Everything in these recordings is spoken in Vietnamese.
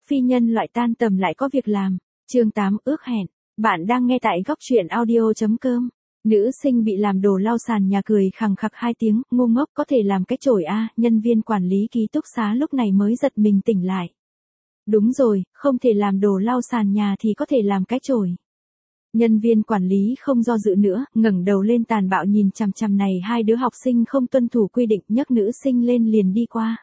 phi nhân loại tan tầm lại có việc làm. Chương 8 ước hẹn. Bạn đang nghe tại góc truyện audio.com. Nữ sinh bị làm đồ lau sàn nhà cười khằng khặc 2 tiếng, ngu ngốc có thể làm cái chổi a, nhân viên quản lý ký túc xá lúc này mới giật mình tỉnh lại. Đúng rồi, không thể làm đồ lau sàn nhà thì có thể làm cái chổi. Nhân viên quản lý không do dự nữa, ngẩng đầu lên tàn bạo nhìn chằm chằm này hai đứa học sinh không tuân thủ quy định, nhấc nữ sinh lên liền đi qua.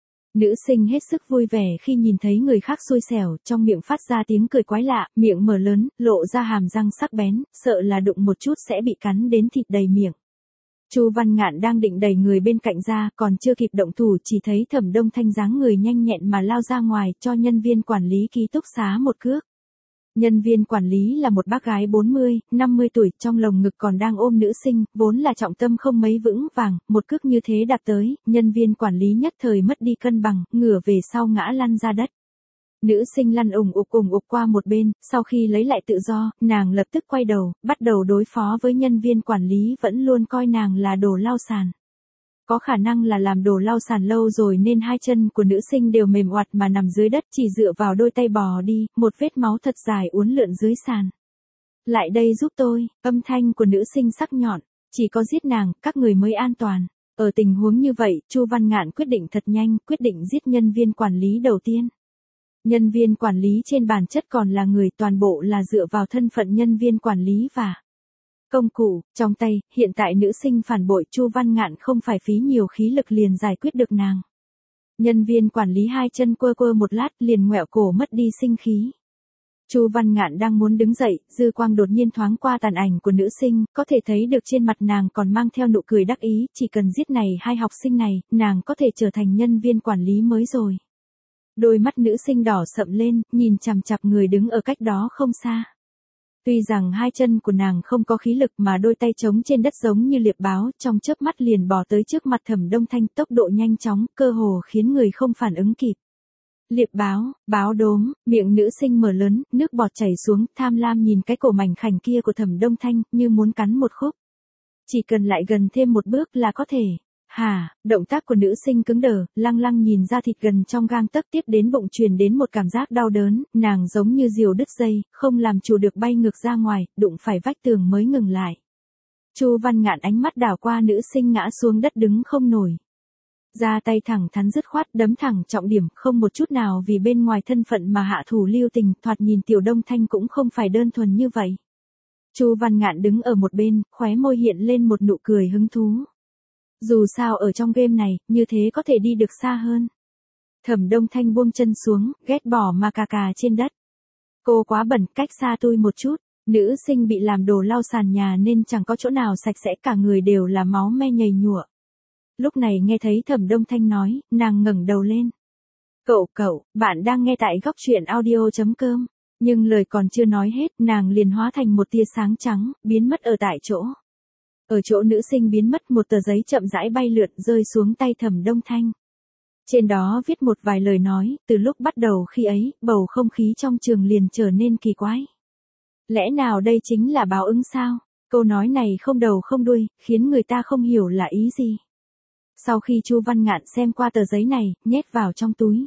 Nữ sinh hết sức vui vẻ khi nhìn thấy người khác xui xẻo, trong miệng phát ra tiếng cười quái lạ, miệng mở lớn, lộ ra hàm răng sắc bén, sợ là đụng một chút sẽ bị cắn đến thịt đầy miệng. Chu Văn Ngạn đang định đẩy người bên cạnh ra, còn chưa kịp động thủ chỉ thấy Thẩm Đông Thanh dáng người nhanh nhẹn mà lao ra ngoài, cho nhân viên quản lý ký túc xá một cước. Nhân viên quản lý là một bác gái 40, 50 tuổi, trong lồng ngực còn đang ôm nữ sinh, vốn là trọng tâm không mấy vững vàng, một cước như thế đạp tới, nhân viên quản lý nhất thời mất đi cân bằng, ngửa về sau ngã lăn ra đất. Nữ sinh lăn ủng ục qua một bên, sau khi lấy lại tự do, nàng lập tức quay đầu, bắt đầu đối phó với nhân viên quản lý vẫn luôn coi nàng là đồ lau sàn. Có khả năng là làm đồ lau sàn lâu rồi nên hai chân của nữ sinh đều mềm oặt mà nằm dưới đất, chỉ dựa vào đôi tay bò đi, một vết máu thật dài uốn lượn dưới sàn. Lại đây giúp tôi, âm thanh của nữ sinh sắc nhọn, chỉ có giết nàng, các người mới an toàn. Ở tình huống như vậy, Chu Văn Ngạn quyết định thật nhanh, quyết định giết nhân viên quản lý đầu tiên. Nhân viên quản lý trên bản chất còn là người, toàn bộ là dựa vào thân phận nhân viên quản lý và công cụ trong tay, hiện tại nữ sinh phản bội, Chu Văn Ngạn không phải phí nhiều khí lực liền giải quyết được nàng. Nhân viên quản lý hai chân quơ quơ một lát liền ngoẹo cổ mất đi sinh khí. Chu Văn Ngạn đang muốn đứng dậy, dư quang đột nhiên thoáng qua tàn ảnh của nữ sinh, có thể thấy được trên mặt nàng còn mang theo nụ cười đắc ý, chỉ cần giết này hai học sinh này, nàng có thể trở thành nhân viên quản lý mới rồi. Đôi mắt nữ sinh đỏ sậm lên, nhìn chằm chằm người đứng ở cách đó không xa. Tuy rằng hai chân của nàng không có khí lực mà đôi tay trống trên đất giống như liệp báo, trong chớp mắt liền bò tới trước mặt Thẩm Đông Thanh, tốc độ nhanh chóng, cơ hồ khiến người không phản ứng kịp. Liệp báo, báo đốm, miệng nữ sinh mở lớn, nước bọt chảy xuống, tham lam nhìn cái cổ mảnh khảnh kia của Thẩm Đông Thanh, như muốn cắn một khúc. Chỉ cần lại gần thêm một bước là có thể. Động tác của nữ sinh cứng đờ, lăng lăng nhìn ra thịt gần trong gang tấc, tiếp đến bụng truyền đến một cảm giác đau đớn, nàng giống như diều đứt dây, không làm chủ được bay ngược ra ngoài, đụng phải vách tường mới ngừng lại. Chu Văn Ngạn ánh mắt đảo qua nữ sinh ngã xuống đất đứng không nổi. Ra tay thẳng thắn dứt khoát, đấm thẳng trọng điểm, không một chút nào vì bên ngoài thân phận mà hạ thủ lưu tình, thoạt nhìn Tiểu Đông Thanh cũng không phải đơn thuần như vậy. Chu Văn Ngạn đứng ở một bên, khóe môi hiện lên một nụ cười hứng thú. Dù sao ở trong game này, như thế có thể đi được xa hơn. Thẩm Đông Thanh buông chân xuống, ghét bỏ mà cà trên đất. Cô quá bẩn, cách xa tôi một chút. Nữ sinh bị làm đồ lau sàn nhà nên chẳng có chỗ nào sạch sẽ, cả người đều là máu me nhầy nhụa. Lúc này nghe thấy Thẩm Đông Thanh nói, nàng ngẩng đầu lên. Cậu, bạn đang nghe tại góc truyện audio.com. Nhưng lời còn chưa nói hết, nàng liền hóa thành một tia sáng trắng, biến mất ở tại chỗ. Ở chỗ nữ sinh biến mất, một tờ giấy chậm rãi bay lượn rơi xuống tay Thẩm Đông Thanh. Trên đó viết một vài lời nói, từ lúc bắt đầu khi ấy, bầu không khí trong trường liền trở nên kỳ quái. Lẽ nào đây chính là báo ứng sao? Câu nói này không đầu không đuôi, khiến người ta không hiểu là ý gì. Sau khi Chu Văn Ngạn xem qua tờ giấy này, nhét vào trong túi.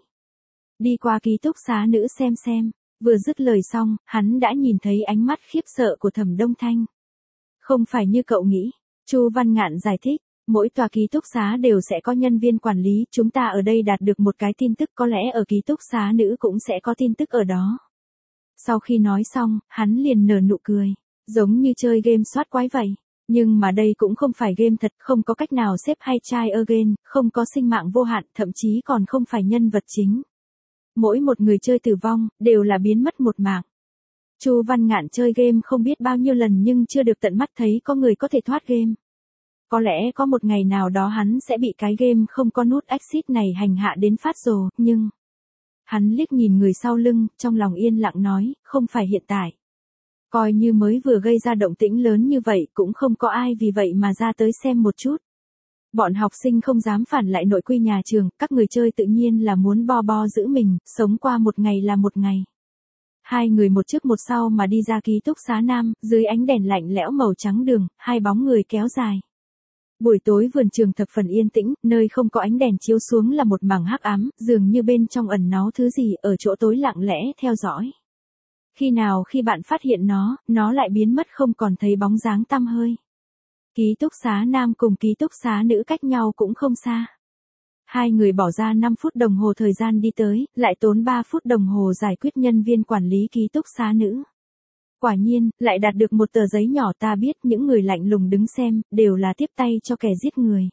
Đi qua ký túc xá nữ xem, vừa dứt lời xong, hắn đã nhìn thấy ánh mắt khiếp sợ của Thẩm Đông Thanh. Không phải như cậu nghĩ, Chu Văn Ngạn giải thích, mỗi tòa ký túc xá đều sẽ có nhân viên quản lý, chúng ta ở đây đạt được một cái tin tức, có lẽ ở ký túc xá nữ cũng sẽ có tin tức ở đó. Sau khi nói xong, hắn liền nở nụ cười, giống như chơi game soát quái vậy. Nhưng mà đây cũng không phải game thật, không có cách nào xếp hay try again, không có sinh mạng vô hạn, thậm chí còn không phải nhân vật chính. Mỗi một người chơi tử vong, đều là biến mất một mạng. Chu Văn Ngạn chơi game không biết bao nhiêu lần nhưng chưa được tận mắt thấy có người có thể thoát game. Có lẽ có một ngày nào đó hắn sẽ bị cái game không có nút exit này hành hạ đến phát rồ, nhưng... Hắn liếc nhìn người sau lưng, trong lòng yên lặng nói, không phải hiện tại. Coi như mới vừa gây ra động tĩnh lớn như vậy cũng không có ai vì vậy mà ra tới xem một chút. Bọn học sinh không dám phản lại nội quy nhà trường, các người chơi tự nhiên là muốn bo giữ mình, sống qua một ngày là một ngày. Hai người một trước một sau mà đi ra ký túc xá nam, dưới ánh đèn lạnh lẽo màu trắng đường, hai bóng người kéo dài. Buổi tối vườn trường thập phần yên tĩnh, nơi không có ánh đèn chiếu xuống là một mảng hắc ám, dường như bên trong ẩn náu thứ gì ở chỗ tối lặng lẽ theo dõi. Khi bạn phát hiện nó lại biến mất không còn thấy bóng dáng tăm hơi. Ký túc xá nam cùng ký túc xá nữ cách nhau cũng không xa. Hai người bỏ ra 5 phút đồng hồ thời gian đi tới, lại tốn 3 phút đồng hồ giải quyết nhân viên quản lý ký túc xá nữ. Quả nhiên, lại đạt được một tờ giấy nhỏ ta biết những người lạnh lùng đứng xem, đều là tiếp tay cho kẻ giết người.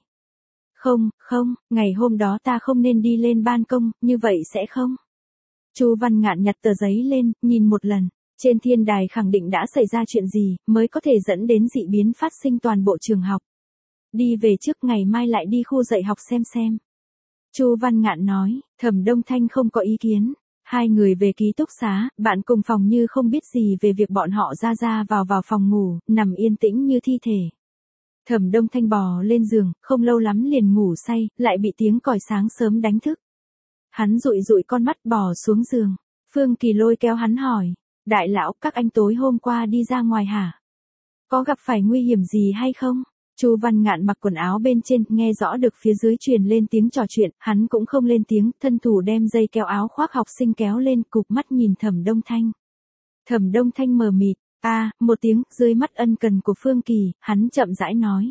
Không, ngày hôm đó ta không nên đi lên ban công, như vậy sẽ không. Chu Văn Ngạn nhặt tờ giấy lên, nhìn một lần. Trên thiên đài khẳng định đã xảy ra chuyện gì, mới có thể dẫn đến dị biến phát sinh toàn bộ trường học. Đi về trước ngày mai lại đi khu dạy học xem. Chu Văn Ngạn nói, Thẩm Đông Thanh không có ý kiến. Hai người về ký túc xá, bạn cùng phòng như không biết gì về việc bọn họ ra vào phòng ngủ, nằm yên tĩnh như thi thể. Thẩm Đông Thanh bò lên giường, không lâu lắm liền ngủ say, lại bị tiếng còi sáng sớm đánh thức. Hắn dụi con mắt bò xuống giường. Phương Kỳ lôi kéo hắn hỏi, đại lão, các anh tối hôm qua đi ra ngoài hả? Có gặp phải nguy hiểm gì hay không? Chu Văn Ngạn mặc quần áo bên trên, nghe rõ được phía dưới truyền lên tiếng trò chuyện, hắn cũng không lên tiếng, thân thủ đem dây kéo áo khoác học sinh kéo lên, cụp mắt nhìn Thẩm Đông Thanh. Thẩm Đông Thanh mờ mịt, một tiếng, dưới mắt ân cần của Phương Kỳ, hắn chậm rãi nói.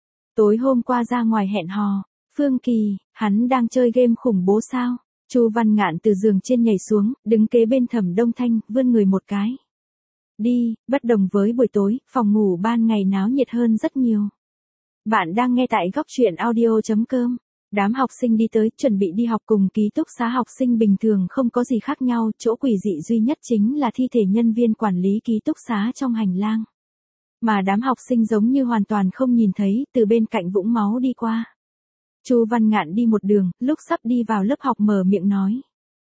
Tối hôm qua ra ngoài hẹn hò, Phương Kỳ, hắn đang chơi game khủng bố sao? Chu Văn Ngạn từ giường trên nhảy xuống, đứng kế bên Thẩm Đông Thanh, vươn người một cái. Đi, bất đồng với buổi tối, phòng ngủ ban ngày náo nhiệt hơn rất nhiều. Bạn đang nghe tại góc truyện audio.com. Đám học sinh đi tới, chuẩn bị đi học cùng ký túc xá học sinh bình thường không có gì khác nhau, chỗ quỷ dị duy nhất chính là thi thể nhân viên quản lý ký túc xá trong hành lang. Mà đám học sinh giống như hoàn toàn không nhìn thấy, từ bên cạnh vũng máu đi qua. Chu Văn Ngạn đi một đường, lúc sắp đi vào lớp học mở miệng nói.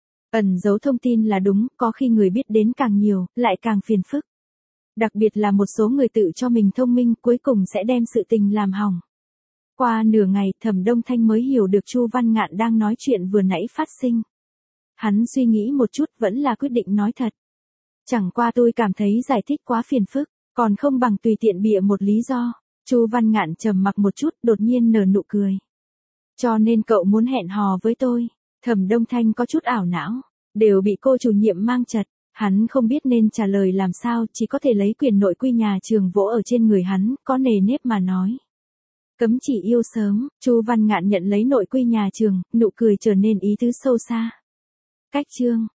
Ẩn giấu thông tin là đúng, có khi người biết đến càng nhiều, lại càng phiền phức. Đặc biệt là một số người tự cho mình thông minh, cuối cùng sẽ đem sự tình làm hỏng. Qua nửa ngày, Thẩm Đông Thanh mới hiểu được Chu Văn Ngạn đang nói chuyện vừa nãy phát sinh. Hắn suy nghĩ một chút, vẫn là quyết định nói thật. Chẳng qua tôi cảm thấy giải thích quá phiền phức, còn không bằng tùy tiện bịa một lý do. Chu Văn Ngạn trầm mặc một chút, đột nhiên nở nụ cười. Cho nên cậu muốn hẹn hò với tôi. Thẩm Đông Thanh có chút ảo não, đều bị cô chủ nhiệm mang chật. Hắn không biết nên trả lời làm sao, chỉ có thể lấy quyền nội quy nhà trường vỗ ở trên người hắn, có nề nếp mà nói. Cấm chỉ yêu sớm, Chu Văn Ngạn nhận lấy nội quy nhà trường, nụ cười trở nên ý tứ sâu xa. Cách chương,